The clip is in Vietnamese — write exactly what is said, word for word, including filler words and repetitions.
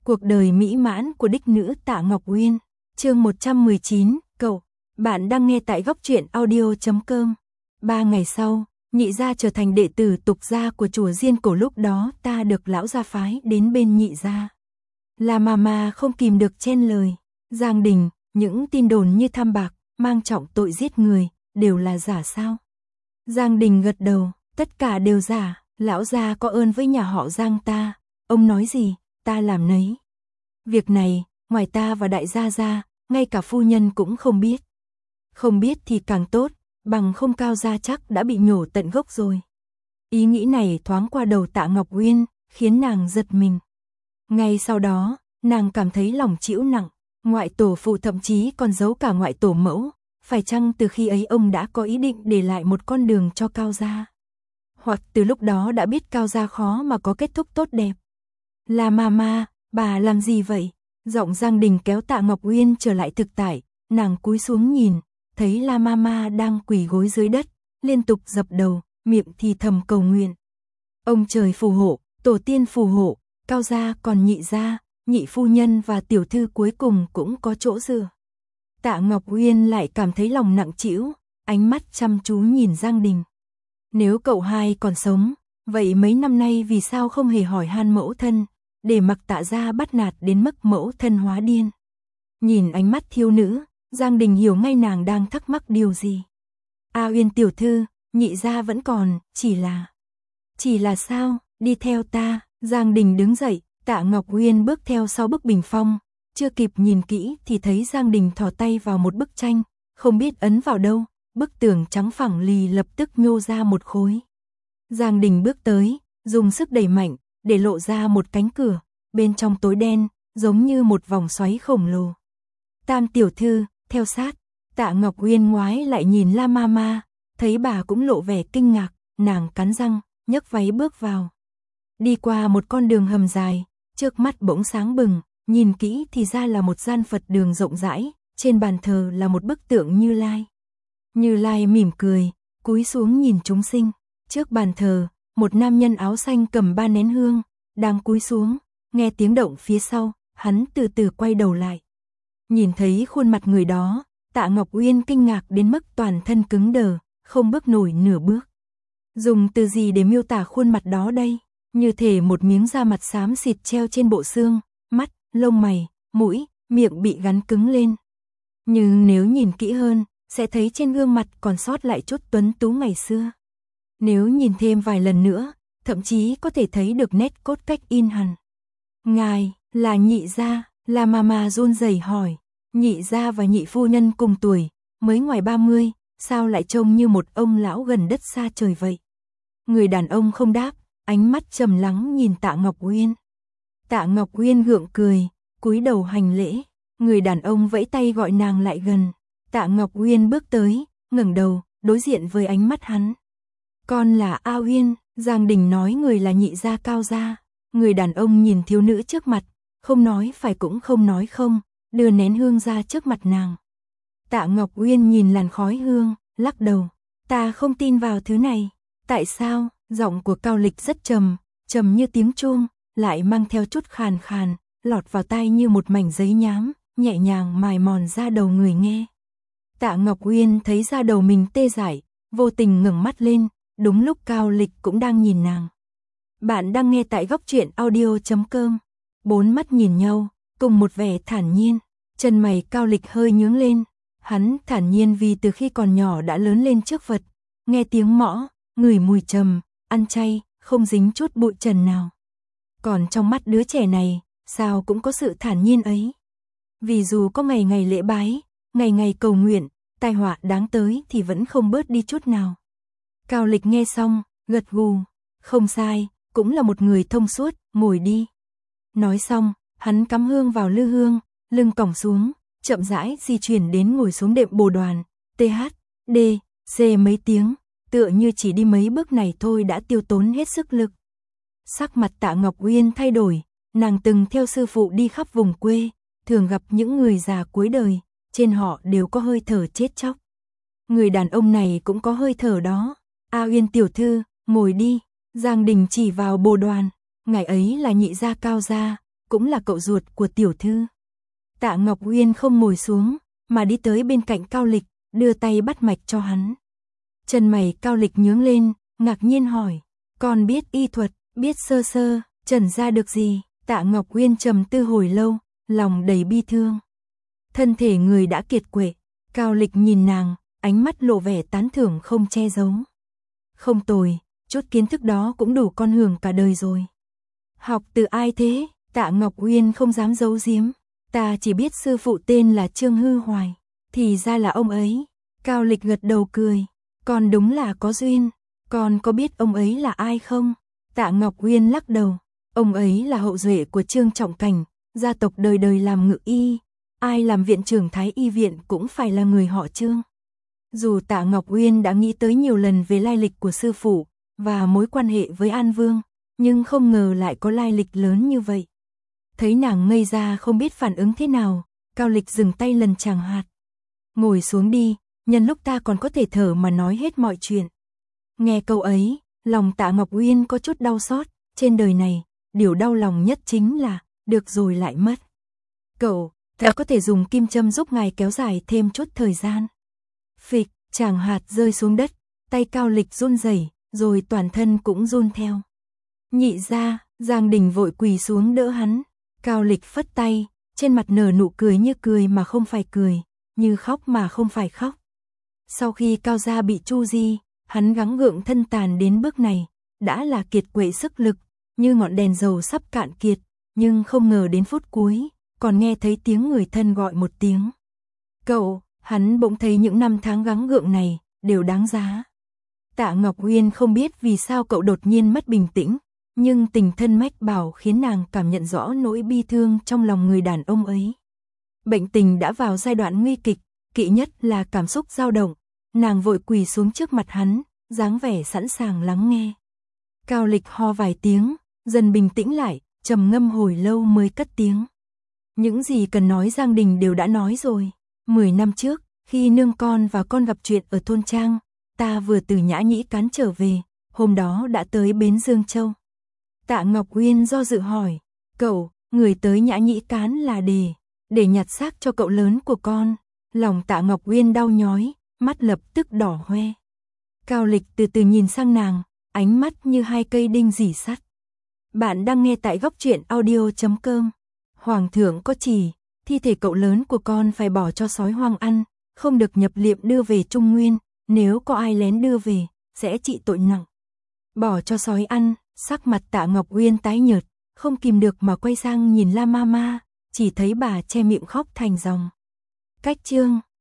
Cuộc đời mỹ mãn của đích nữ Tạ Ngọc Uyên, chương một trăm mười chín, cậu, bạn đang nghe tại góc truyện audio chấm com. Ba ngày sau, nhị gia trở thành đệ tử tục gia của chùa Diên Cổ, lúc đó ta được lão gia phái đến bên nhị gia. Là mà mà không kìm được chen lời, Giang Đình, những tin đồn như tham bạc, mang trọng tội giết người, đều là giả sao? Giang Đình gật đầu, tất cả đều giả, lão gia có ơn với nhà họ Giang ta, ông nói gì, ta làm nấy. Việc này, ngoài ta và đại gia ra, ngay cả phu nhân cũng không biết. Không biết thì càng tốt, bằng không Cao gia chắc đã bị nhổ tận gốc rồi. Ý nghĩ này thoáng qua đầu Tạ Ngọc Uyên, khiến nàng giật mình. Ngay sau đó, nàng cảm thấy lòng chịu nặng, ngoại tổ phụ thậm chí còn giấu cả ngoại tổ mẫu, phải chăng từ khi ấy ông đã có ý định để lại một con đường cho Cao gia? Hoặc từ lúc đó đã biết Cao gia khó mà có kết thúc tốt đẹp. Là Mama, bà làm gì vậy? Giọng Giang Đình kéo Tạ Ngọc Uyên trở lại thực tại, nàng cúi xuống nhìn, thấy La Mama đang quỳ gối dưới đất, liên tục dập đầu, miệng thì thầm cầu nguyện. Ông trời phù hộ, tổ tiên phù hộ, Cao gia còn nhị gia, nhị phu nhân và tiểu thư cuối cùng cũng có chỗ dựa. Tạ Ngọc Uyên lại cảm thấy lòng nặng trĩu, ánh mắt chăm chú nhìn Giang Đình. Nếu cậu hai còn sống, vậy mấy năm nay vì sao không hề hỏi han mẫu thân, để mặc Tạ gia bắt nạt đến mức mẫu thân hóa điên? Nhìn ánh mắt thiếu nữ, Giang Đình hiểu ngay nàng đang thắc mắc điều gì. A Uyên tiểu thư, nhị gia vẫn còn, chỉ là... Chỉ là sao, đi theo ta. Giang Đình đứng dậy, Tạ Ngọc Uyên bước theo sau bức bình phong, chưa kịp nhìn kỹ thì thấy Giang Đình thò tay vào một bức tranh, không biết ấn vào đâu, bức tường trắng phẳng lì lập tức nhô ra một khối. Giang Đình bước tới, dùng sức đẩy mạnh, để lộ ra một cánh cửa, bên trong tối đen, giống như một vòng xoáy khổng lồ. Tam tiểu thư, theo sát. Tạ Ngọc Uyên ngoái lại nhìn La Mama, thấy bà cũng lộ vẻ kinh ngạc, nàng cắn răng, nhấc váy bước vào. Đi qua một con đường hầm dài, trước mắt bỗng sáng bừng, nhìn kỹ thì ra là một gian Phật đường rộng rãi, trên bàn thờ là một bức tượng Như Lai. Như Lai mỉm cười, cúi xuống nhìn chúng sinh, trước bàn thờ, một nam nhân áo xanh cầm ba nén hương, đang cúi xuống, nghe tiếng động phía sau, hắn từ từ quay đầu lại. Nhìn thấy khuôn mặt người đó, Tạ Ngọc Uyên kinh ngạc đến mức toàn thân cứng đờ, không bước nổi nửa bước. Dùng từ gì để miêu tả khuôn mặt đó đây? Như thể một miếng da mặt xám xịt treo trên bộ xương, mắt, lông mày, mũi, miệng bị gắn cứng lên. Nhưng nếu nhìn kỹ hơn, sẽ thấy trên gương mặt còn sót lại chút tuấn tú ngày xưa. Nếu nhìn thêm vài lần nữa, thậm chí có thể thấy được nét cốt cách in hằn. Ngài, là nhị gia, La Mama run rẩy hỏi. Nhị gia và nhị phu nhân cùng tuổi, mới ngoài ba mươi, sao lại trông như một ông lão gần đất xa trời vậy? Người đàn ông không đáp, ánh mắt trầm lắng nhìn Tạ Ngọc Uyên. Tạ Ngọc Uyên gượng cười, cúi đầu hành lễ. Người đàn ông vẫy tay gọi nàng lại gần. Tạ Ngọc Uyên bước tới, ngẩng đầu, đối diện với ánh mắt hắn. Con là A Uyên, Giang Đình nói người là nhị gia Cao gia. Người đàn ông nhìn thiếu nữ trước mặt, không nói phải cũng không nói không, đưa nén hương ra trước mặt nàng. Tạ Ngọc Uyên nhìn làn khói hương, lắc đầu. Ta không tin vào thứ này. Tại sao? Giọng của Cao Lịch rất trầm, trầm như tiếng chuông, lại mang theo chút khàn khàn, lọt vào tai như một mảnh giấy nhám, nhẹ nhàng mài mòn da đầu người nghe. Tạ Ngọc Uyên thấy da đầu mình tê dại, vô tình ngẩng mắt lên, đúng lúc Cao Lịch cũng đang nhìn nàng. Bạn đang nghe tại góc truyện audio chấm com. Bốn mắt nhìn nhau, cùng một vẻ thản nhiên, chân mày Cao Lịch hơi nhướng lên. Hắn thản nhiên vì từ khi còn nhỏ đã lớn lên trước Phật, nghe tiếng mõ, ngửi mùi trầm, ăn chay, không dính chút bụi trần nào. Còn trong mắt đứa trẻ này, sao cũng có sự thản nhiên ấy. Vì dù có ngày ngày lễ bái, ngày ngày cầu nguyện, tai họa đáng tới thì vẫn không bớt đi chút nào. Cao Lịch nghe xong, gật gù, không sai, cũng là một người thông suốt, ngồi đi. Nói xong, hắn cắm hương vào lư hương, lưng còng xuống, chậm rãi di chuyển đến ngồi xuống đệm bồ đoàn, tê hát, đê, xê mấy tiếng, tựa như chỉ đi mấy bước này thôi đã tiêu tốn hết sức lực. Sắc mặt Tạ Ngọc Uyên thay đổi, nàng từng theo sư phụ đi khắp vùng quê, thường gặp những người già cuối đời, trên họ đều có hơi thở chết chóc. Người đàn ông này cũng có hơi thở đó. A Uyên tiểu thư, ngồi đi. Giang Đình chỉ vào bồ đoàn, ngài ấy là nhị gia Cao gia, cũng là cậu ruột của tiểu thư. Tạ Ngọc Uyên không ngồi xuống, mà đi tới bên cạnh Cao Lịch, đưa tay bắt mạch cho hắn. Chân mày Cao Lịch nhướng lên, ngạc nhiên hỏi, con biết y thuật, biết sơ sơ, trần ra được gì? Tạ Ngọc Uyên trầm tư hồi lâu, lòng đầy bi thương. Thân thể người đã kiệt quệ, Cao Lịch nhìn nàng, ánh mắt lộ vẻ tán thưởng không che giấu. Không tồi, chút kiến thức đó cũng đủ con hưởng cả đời rồi. Học từ ai thế? Tạ Ngọc Uyên không dám giấu giếm. Ta chỉ biết sư phụ tên là Trương Hư Hoài, thì ra là ông ấy. Cao Lịch gật đầu cười, con đúng là có duyên. Con có biết ông ấy là ai không? Tạ Ngọc Uyên lắc đầu, ông ấy là hậu duệ của Trương Trọng Cảnh, gia tộc đời đời làm ngự y, ai làm viện trưởng Thái Y viện cũng phải là người họ Trương. Dù Tạ Ngọc Uyên đã nghĩ tới nhiều lần về lai lịch của sư phụ và mối quan hệ với An Vương, nhưng không ngờ lại có lai lịch lớn như vậy. Thấy nàng ngây ra không biết phản ứng thế nào, Cao Lịch dừng tay lần chàng hạt. Ngồi xuống đi, nhân lúc ta còn có thể thở mà nói hết mọi chuyện. Nghe câu ấy, lòng Tạ Ngọc Uyên có chút đau xót, trên đời này, điều đau lòng nhất chính là, được rồi lại mất. Cậu, ta có thể dùng kim châm giúp ngài kéo dài thêm chút thời gian. Phịch, chàng hạt rơi xuống đất, tay Cao Lịch run rẩy, rồi toàn thân cũng run theo. Nhị ra, Giang Đình vội quỳ xuống đỡ hắn. Cao Lịch phất tay, trên mặt nở nụ cười như cười mà không phải cười, như khóc mà không phải khóc. Sau khi Cao gia bị tru di, hắn gắng gượng thân tàn đến bước này, đã là kiệt quệ sức lực, như ngọn đèn dầu sắp cạn kiệt, nhưng không ngờ đến phút cuối, còn nghe thấy tiếng người thân gọi một tiếng. Cậu, hắn bỗng thấy những năm tháng gắng gượng này, đều đáng giá. Tạ Ngọc Uyên không biết vì sao cậu đột nhiên mất bình tĩnh, nhưng tình thân mách bảo khiến nàng cảm nhận rõ nỗi bi thương trong lòng người đàn ông ấy. Bệnh tình đã vào giai đoạn nguy kịch, kỵ nhất là cảm xúc dao động, nàng vội quỳ xuống trước mặt hắn, dáng vẻ sẵn sàng lắng nghe. Cao Lịch ho vài tiếng, dần bình tĩnh lại, trầm ngâm hồi lâu mới cất tiếng. Những gì cần nói Giang Đình đều đã nói rồi. Mười năm trước, khi nương con và con gặp chuyện ở thôn trang, ta vừa từ Nhã Nhĩ Cán trở về, hôm đó đã tới bến Dương Châu. Tạ Ngọc Uyên do dự hỏi, cậu, người tới Nhã Nhĩ Cán là để, để nhặt xác cho cậu lớn của con. Lòng Tạ Ngọc Uyên đau nhói, mắt lập tức đỏ hoe. Cao Lịch từ từ nhìn sang nàng, ánh mắt như hai cây đinh rỉ sắt. Bạn đang nghe tại góc truyện audio chấm com. Hoàng thượng có chỉ, thi thể cậu lớn của con phải bỏ cho sói hoang ăn, không được nhập liệm đưa về Trung Nguyên, nếu có ai lén đưa về, sẽ trị tội nặng. Bỏ cho sói ăn, sắc mặt Tạ Ngọc Uyên tái nhợt, không kìm được mà quay sang nhìn La Mama, chỉ thấy bà che miệng khóc thành dòng. Cách chương